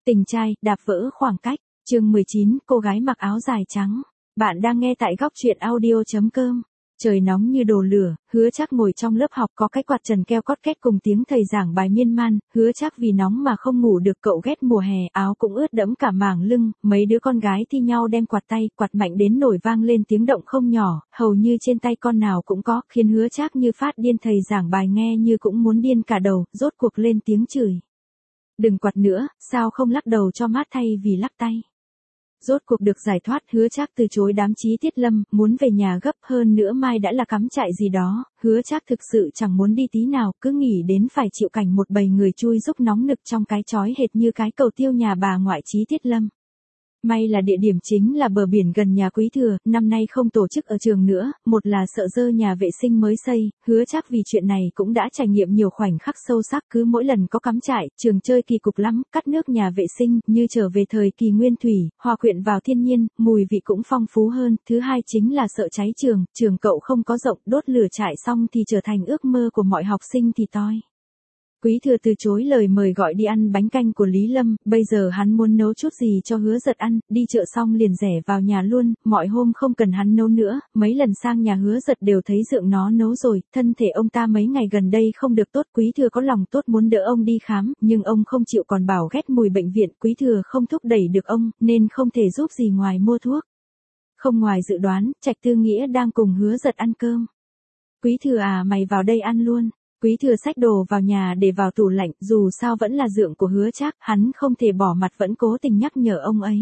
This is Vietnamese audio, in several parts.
Tình trai, đạp vỡ khoảng cách. Chương 19, cô gái mặc áo dài trắng. Bạn đang nghe tại góc truyện audio.com. Trời nóng như đổ lửa, Hứa Trác ngồi trong lớp học có cái quạt trần keo cót két cùng tiếng thầy giảng bài miên man, Hứa Trác vì nóng mà không ngủ được, cậu ghét mùa hè, áo cũng ướt đẫm cả mảng lưng, mấy đứa con gái thi nhau đem quạt tay, quạt mạnh đến nổi vang lên tiếng động không nhỏ, hầu như trên tay con nào cũng có, khiến Hứa Trác như phát điên, thầy giảng bài nghe như cũng muốn điên cả đầu, rốt cuộc lên tiếng chửi. Đừng quạt nữa, sao không lắc đầu cho mát thay vì lắc tay. Rốt cuộc được giải thoát, Hứa Trác từ chối đám Chí Tiết Lâm, muốn về nhà gấp, hơn nữa mai đã là cắm trại gì đó, Hứa Trác thực sự chẳng muốn đi tí nào, cứ nghĩ đến phải chịu cảnh một bầy người chui rúc nóng nực trong cái chói hệt như cái cầu tiêu nhà bà ngoại Chí Tiết Lâm. May là địa điểm chính là bờ biển gần nhà Quý Thừa, năm nay không tổ chức ở trường nữa, một là sợ dơ nhà vệ sinh mới xây, Hứa Trác vì chuyện này cũng đã trải nghiệm nhiều khoảnh khắc sâu sắc, cứ mỗi lần có cắm trại, trường chơi kỳ cục lắm, cắt nước nhà vệ sinh, như trở về thời kỳ nguyên thủy, hòa quyện vào thiên nhiên, mùi vị cũng phong phú hơn, thứ hai chính là sợ cháy trường cậu không có rộng, đốt lửa trại xong thì trở thành ước mơ của mọi học sinh thì toi. Quý Thừa từ chối lời mời gọi đi ăn bánh canh của Lý Lâm, bây giờ hắn muốn nấu chút gì cho Hứa Giật ăn, đi chợ xong liền rẻ vào nhà luôn, mọi hôm không cần hắn nấu nữa, mấy lần sang nhà Hứa Giật đều thấy dượng nó nấu rồi, thân thể ông ta mấy ngày gần đây không được tốt, Quý Thừa có lòng tốt muốn đỡ ông đi khám, nhưng ông không chịu, còn bảo ghét mùi bệnh viện, Quý Thừa không thúc đẩy được ông, nên không thể giúp gì ngoài mua thuốc. Không ngoài dự đoán, Trạch Tư Nghĩa đang cùng Hứa Giật ăn cơm. Quý Thừa à, mày vào đây ăn luôn. Quý Thừa xách đồ vào nhà để vào tủ lạnh, dù sao vẫn là dượng của Hứa Trác, hắn không thể bỏ mặt, vẫn cố tình nhắc nhở ông ấy.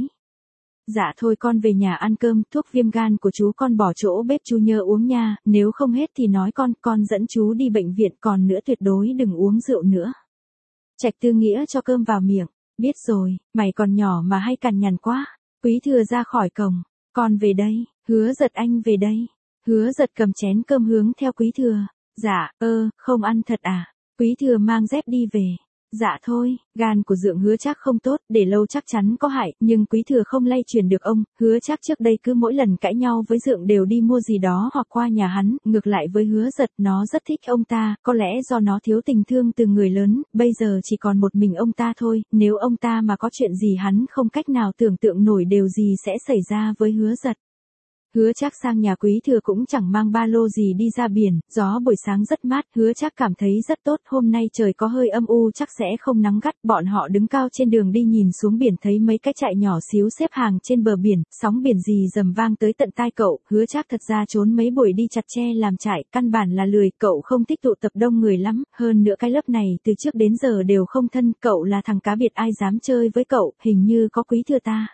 Dạ thôi con về nhà ăn cơm, thuốc viêm gan của chú con bỏ chỗ bếp chú nhớ uống nha, nếu không hết thì nói con dẫn chú đi bệnh viện, còn nữa tuyệt đối đừng uống rượu nữa. Trạch Tư Nghĩa cho cơm vào miệng, biết rồi, mày còn nhỏ mà hay cằn nhằn quá. Quý Thừa ra khỏi cổng, con về đây, Hứa Giật anh về đây. Hứa Giật cầm chén cơm hướng theo Quý Thừa. Dạ, không ăn thật à? Quý Thừa mang dép đi về. Dạ thôi, gan của dượng Hứa Trác không tốt, để lâu chắc chắn có hại, nhưng Quý Thừa không lay truyền được ông, Hứa Trác trước đây cứ mỗi lần cãi nhau với dượng đều đi mua gì đó hoặc qua nhà hắn, ngược lại với Hứa Giật, nó rất thích ông ta, có lẽ do nó thiếu tình thương từ người lớn, bây giờ chỉ còn một mình ông ta thôi, nếu ông ta mà có chuyện gì hắn không cách nào tưởng tượng nổi điều gì sẽ xảy ra với Hứa Giật. Hứa Trác sang nhà Quý Thừa cũng chẳng mang ba lô gì đi ra biển, gió buổi sáng rất mát, Hứa Trác cảm thấy rất tốt, hôm nay trời có hơi âm u chắc sẽ không nắng gắt, bọn họ đứng cao trên đường đi nhìn xuống biển thấy mấy cái trại nhỏ xíu xếp hàng trên bờ biển, sóng biển rì rầm vang tới tận tai cậu, Hứa Trác thật ra trốn mấy buổi đi chặt tre làm trại, căn bản là lười, cậu không thích tụ tập đông người lắm, hơn nữa cái lớp này từ trước đến giờ đều không thân, cậu là thằng cá biệt ai dám chơi với cậu, hình như có Quý Thừa ta.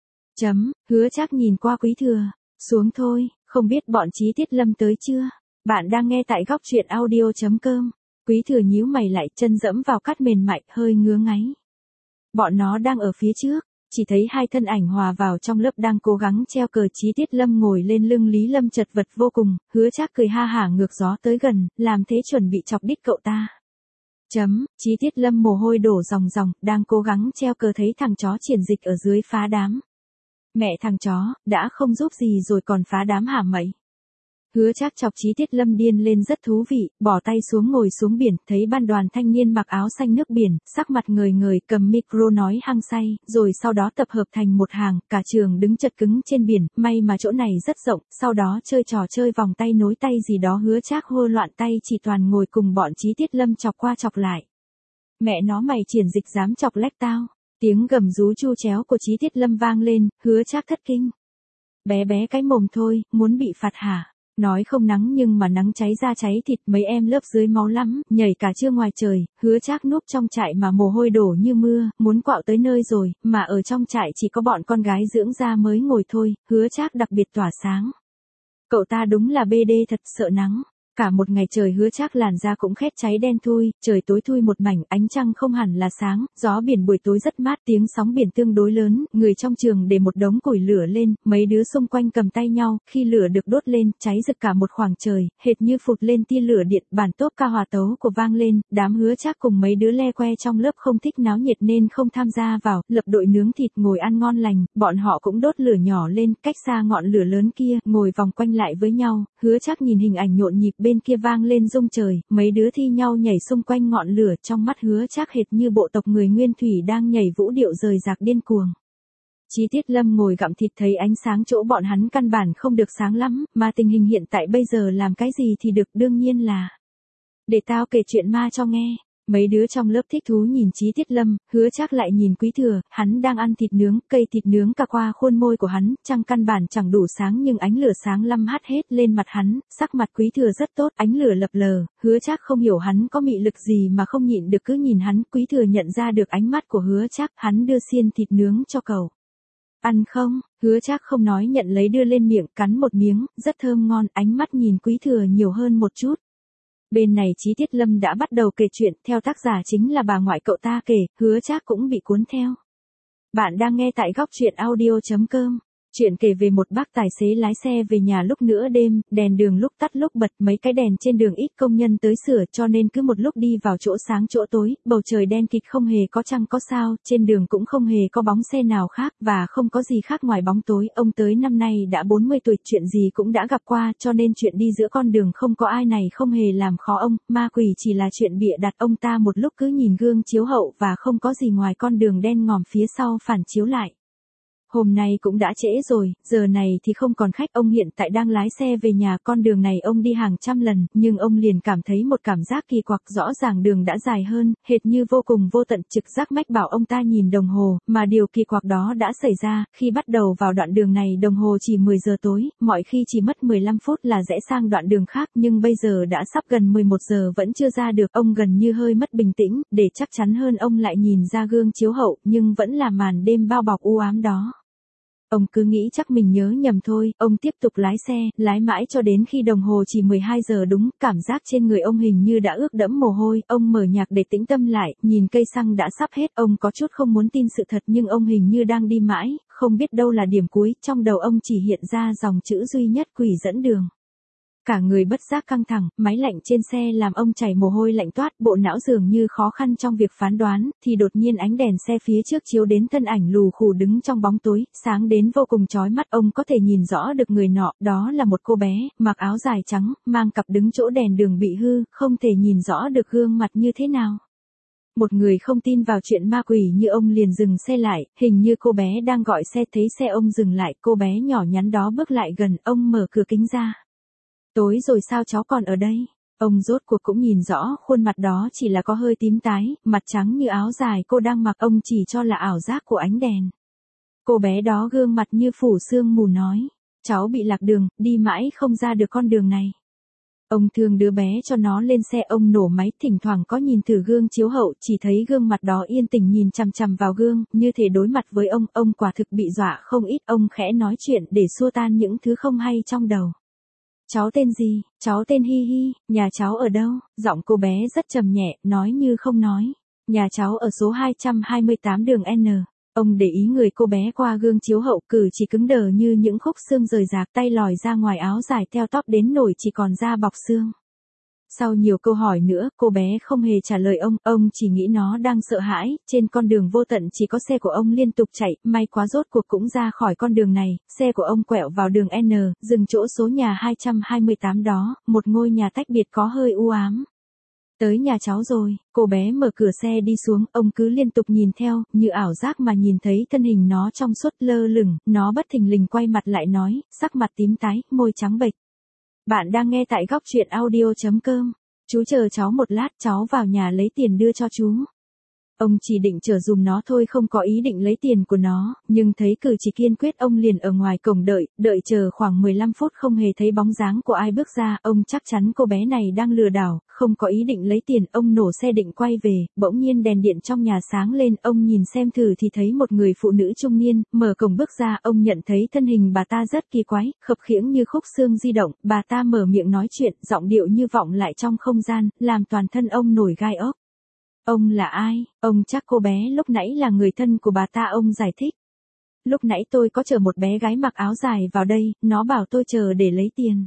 Hứa Trác nhìn qua Quý Thừa. Xuống thôi, không biết bọn Chí Tiết Lâm tới chưa? Bạn đang nghe tại góc truyện audio.com. Quý Thừa nhíu mày lại, chân dẫm vào cát mềm mại, hơi ngứa ngáy. Bọn nó đang ở phía trước, chỉ thấy hai thân ảnh hòa vào trong lớp đang cố gắng treo cờ. Chí Tiết Lâm ngồi lên lưng Lý Lâm chật vật vô cùng, Hứa Trác cười ha hả ngược gió tới gần, làm thế chuẩn bị chọc đít cậu ta. Chí Tiết Lâm mồ hôi đổ ròng ròng, đang cố gắng treo cờ thấy thằng chó triển dịch ở dưới phá đám. Mẹ thằng chó, đã không giúp gì rồi còn phá đám hả mày? Hứa Trác chọc Chí Tiết Lâm điên lên rất thú vị, bỏ tay xuống ngồi xuống biển, thấy ban đoàn thanh niên mặc áo xanh nước biển, sắc mặt ngời ngời cầm micro nói hăng say, rồi sau đó tập hợp thành một hàng, cả trường đứng chật cứng trên biển, may mà chỗ này rất rộng, sau đó chơi trò chơi vòng tay nối tay gì đó, Hứa Trác hô loạn tay chỉ toàn ngồi cùng bọn Chí Tiết Lâm chọc qua chọc lại. Mẹ nó mày triển dịch dám chọc lách tao. Tiếng gầm rú chu chéo của Chí Tiết Lâm vang lên, Hứa Trác thất kinh. Bé bé cái mồm thôi, muốn bị phạt hả? Nói không nắng nhưng mà nắng cháy da cháy thịt, mấy em lớp dưới máu lắm, nhảy cả trưa ngoài trời, Hứa Trác núp trong trại mà mồ hôi đổ như mưa, muốn quạo tới nơi rồi, mà ở trong trại chỉ có bọn con gái dưỡng da mới ngồi thôi, Hứa Trác đặc biệt tỏa sáng. Cậu ta đúng là BD thật, sợ nắng. Cả một ngày trời Hứa Trác làn da cũng khét cháy đen thui, trời tối thui một mảnh, ánh trăng không hẳn là sáng, gió biển buổi tối rất mát, tiếng sóng biển tương đối lớn, người trong trường để một đống củi lửa lên, mấy đứa xung quanh cầm tay nhau, khi lửa được đốt lên, cháy rực cả một khoảng trời, hệt như phụt lên tia lửa điện, bản tốp ca hòa tấu của vang lên, đám Hứa Trác cùng mấy đứa le que trong lớp không thích náo nhiệt nên không tham gia vào, lập đội nướng thịt ngồi ăn ngon lành, bọn họ cũng đốt lửa nhỏ lên, cách xa ngọn lửa lớn kia, ngồi vòng quanh lại với nhau, Hứa Trác nhìn hình ảnh nhộn nhịp bên kia vang lên rung trời, mấy đứa thi nhau nhảy xung quanh ngọn lửa, trong mắt Hứa Trác hệt như bộ tộc người Nguyên Thủy đang nhảy vũ điệu rời rạc điên cuồng. Chí Tiết Lâm ngồi gặm thịt thấy ánh sáng chỗ bọn hắn căn bản không được sáng lắm, mà tình hình hiện tại bây giờ làm cái gì thì được, đương nhiên là để tao kể chuyện ma cho nghe. Mấy đứa trong lớp thích thú nhìn Chí Tiết Lâm, Hứa Trác lại nhìn Quý Thừa, hắn đang ăn thịt nướng, cây thịt nướng cả qua khuôn môi của hắn, trăng căn bản chẳng đủ sáng nhưng ánh lửa sáng lăm hắt hết lên mặt hắn, sắc mặt Quý Thừa rất tốt, ánh lửa lập lờ, Hứa Trác không hiểu hắn có mị lực gì mà không nhịn được cứ nhìn hắn, Quý Thừa nhận ra được ánh mắt của Hứa Trác, hắn đưa xiên thịt nướng cho cậu. Ăn không? Hứa Trác không nói nhận lấy đưa lên miệng, cắn một miếng, rất thơm ngon, ánh mắt nhìn Quý Thừa nhiều hơn một chút. Bên này Chí Tiết Lâm đã bắt đầu kể chuyện, theo tác giả chính là bà ngoại cậu ta kể, Hứa Trác cũng bị cuốn theo. Bạn đang nghe tại góc truyện audio.com. Chuyện kể về một bác tài xế lái xe về nhà lúc nửa đêm, đèn đường lúc tắt lúc bật, mấy cái đèn trên đường ít công nhân tới sửa cho nên cứ một lúc đi vào chỗ sáng chỗ tối, bầu trời đen kịt không hề có trăng có sao, trên đường cũng không hề có bóng xe nào khác và không có gì khác ngoài bóng tối. Ông tới năm nay đã 40 tuổi, chuyện gì cũng đã gặp qua cho nên chuyện đi giữa con đường không có ai này không hề làm khó ông, ma quỷ chỉ là chuyện bịa đặt. Ông ta một lúc cứ nhìn gương chiếu hậu và không có gì ngoài con đường đen ngòm phía sau phản chiếu lại. Hôm nay cũng đã trễ rồi, giờ này thì không còn khách, ông hiện tại đang lái xe về nhà, con đường này ông đi hàng trăm lần, nhưng ông liền cảm thấy một cảm giác kỳ quặc, rõ ràng đường đã dài hơn, hệt như vô cùng vô tận, trực giác mách bảo ông ta nhìn đồng hồ, mà điều kỳ quặc đó đã xảy ra, khi bắt đầu vào đoạn đường này đồng hồ chỉ 10 giờ tối, mọi khi chỉ mất 15 phút là rẽ sang đoạn đường khác, nhưng bây giờ đã sắp gần 11 giờ vẫn chưa ra được, ông gần như hơi mất bình tĩnh, để chắc chắn hơn ông lại nhìn ra gương chiếu hậu, nhưng vẫn là màn đêm bao bọc u ám đó. Ông cứ nghĩ chắc mình nhớ nhầm thôi, ông tiếp tục lái xe, lái mãi cho đến khi đồng hồ chỉ 12 giờ đúng, cảm giác trên người ông hình như đã ướt đẫm mồ hôi, ông mở nhạc để tĩnh tâm lại, nhìn cây xăng đã sắp hết, ông có chút không muốn tin sự thật nhưng ông hình như đang đi mãi, không biết đâu là điểm cuối, trong đầu ông chỉ hiện ra dòng chữ duy nhất: quỷ dẫn đường. Cả người bất giác căng thẳng, máy lạnh trên xe làm ông chảy mồ hôi lạnh toát, bộ não dường như khó khăn trong việc phán đoán, thì đột nhiên ánh đèn xe phía trước chiếu đến thân ảnh lù khù đứng trong bóng tối, sáng đến vô cùng chói mắt, ông có thể nhìn rõ được người nọ, đó là một cô bé, mặc áo dài trắng, mang cặp đứng chỗ đèn đường bị hư, không thể nhìn rõ được gương mặt như thế nào. Một người không tin vào chuyện ma quỷ như ông liền dừng xe lại, hình như cô bé đang gọi xe, thấy xe ông dừng lại, cô bé nhỏ nhắn đó bước lại gần, ông mở cửa kính ra. Tối rồi sao cháu còn ở đây? Ông rốt cuộc cũng nhìn rõ khuôn mặt đó chỉ là có hơi tím tái, mặt trắng như áo dài cô đang mặc, ông chỉ cho là ảo giác của ánh đèn. Cô bé đó gương mặt như phủ sương mù nói, cháu bị lạc đường, đi mãi không ra được con đường này. Ông thương đứa bé cho nó lên xe, ông nổ máy, thỉnh thoảng có nhìn thử gương chiếu hậu, chỉ thấy gương mặt đó yên tĩnh nhìn chằm chằm vào gương, như thể đối mặt với ông quả thực bị dọa không ít, ông khẽ nói chuyện để xua tan những thứ không hay trong đầu. Cháu tên gì? Cháu tên Hi Hi, nhà cháu ở đâu? Giọng cô bé rất trầm nhẹ, nói như không nói. Nhà cháu ở số 228 đường N. Ông để ý người cô bé qua gương chiếu hậu, cử chỉ cứng đờ như những khúc xương rời rạc, tay lòi ra ngoài áo dài theo tóp đến nổi chỉ còn da bọc xương. Sau nhiều câu hỏi nữa, cô bé không hề trả lời ông chỉ nghĩ nó đang sợ hãi, trên con đường vô tận chỉ có xe của ông liên tục chạy, may quá rốt cuộc cũng ra khỏi con đường này, xe của ông quẹo vào đường N, dừng chỗ số nhà 228 đó, một ngôi nhà tách biệt có hơi u ám. Tới nhà cháu rồi, cô bé mở cửa xe đi xuống, ông cứ liên tục nhìn theo, như ảo giác mà nhìn thấy thân hình nó trong suốt lơ lửng, nó bất thình lình quay mặt lại nói, sắc mặt tím tái, môi trắng bệch. Bạn đang nghe tại góc truyện audio.com. Chú chờ cháu một lát, cháu vào nhà lấy tiền đưa cho chú. Ông chỉ định chở dùm nó thôi, không có ý định lấy tiền của nó, nhưng thấy cử chỉ kiên quyết ông liền ở ngoài cổng đợi chờ khoảng 15 phút không hề thấy bóng dáng của ai bước ra, ông chắc chắn cô bé này đang lừa đảo, không có ý định lấy tiền, ông nổ xe định quay về, bỗng nhiên đèn điện trong nhà sáng lên, ông nhìn xem thử thì thấy một người phụ nữ trung niên, mở cổng bước ra, ông nhận thấy thân hình bà ta rất kỳ quái, khập khiễng như khúc xương di động, bà ta mở miệng nói chuyện, giọng điệu như vọng lại trong không gian, làm toàn thân ông nổi gai ốc. Ông là ai? Ông chắc cô bé lúc nãy là người thân của bà ta, ông giải thích. Lúc nãy tôi có chở một bé gái mặc áo dài vào đây, nó bảo tôi chờ để lấy tiền.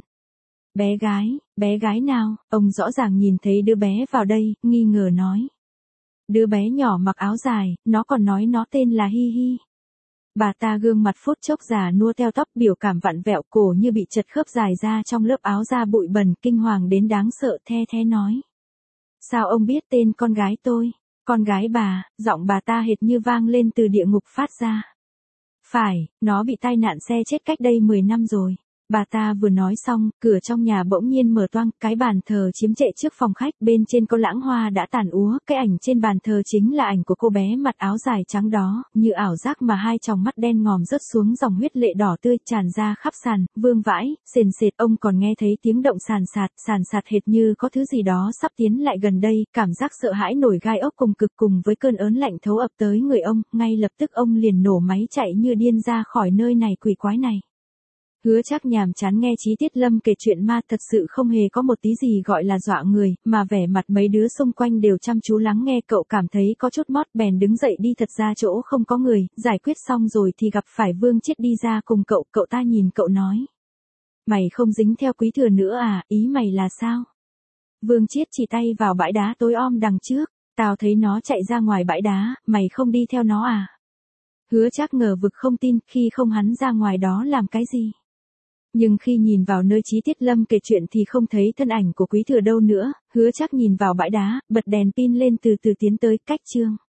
Bé gái nào? Ông rõ ràng nhìn thấy đứa bé vào đây, nghi ngờ nói. Đứa bé nhỏ mặc áo dài, nó còn nói nó tên là Hi Hi. Bà ta gương mặt phút chốc già nua teo tóc, biểu cảm vặn vẹo, cổ như bị chật khớp, dài ra trong lớp áo da bụi bẩn, kinh hoàng đến đáng sợ, the thé nói. Sao ông biết tên con gái tôi? Con gái bà, giọng bà ta hệt như vang lên từ địa ngục phát ra. Phải, nó bị tai nạn xe chết cách đây 10 năm rồi. Bà ta vừa nói xong, cửa trong nhà bỗng nhiên mở toang, cái bàn thờ chiếm trệ trước phòng khách, bên trên có lãng hoa đã tàn úa, cái ảnh trên bàn thờ chính là ảnh của cô bé mặc áo dài trắng đó, như ảo giác mà hai tròng mắt đen ngòm rớt xuống, dòng huyết lệ đỏ tươi tràn ra khắp sàn, vương vãi, sền sệt. Ông còn nghe thấy tiếng động sàn sạt hệt như có thứ gì đó sắp tiến lại gần đây, cảm giác sợ hãi nổi gai ốc cùng cực, cùng với cơn ớn lạnh thấu ập tới người ông, ngay lập tức ông liền nổ máy chạy như điên ra khỏi nơi này quỷ quái này. Hứa Trác nhàm chán nghe Chí Tiết Lâm kể chuyện ma, thật sự không hề có một tí gì gọi là dọa người, mà vẻ mặt mấy đứa xung quanh đều chăm chú lắng nghe. Cậu cảm thấy có chút mót, bèn đứng dậy đi, thật ra chỗ không có người. Giải quyết xong rồi thì gặp phải Vương Chiết đi ra cùng cậu, cậu ta nhìn cậu nói. Mày không dính theo Quý Thừa nữa à, ý mày là sao? Vương Chiết chỉ tay vào bãi đá tối om đằng trước, tao thấy nó chạy ra ngoài bãi đá, mày không đi theo nó à? Hứa Trác ngờ vực không tin, khi không hắn ra ngoài đó làm cái gì? Nhưng khi nhìn vào nơi Chí Tiết Lâm kể chuyện thì không thấy thân ảnh của Quý Thừa đâu nữa. Hứa Trác nhìn vào bãi đá, bật đèn pin lên, từ từ tiến tới cách Trương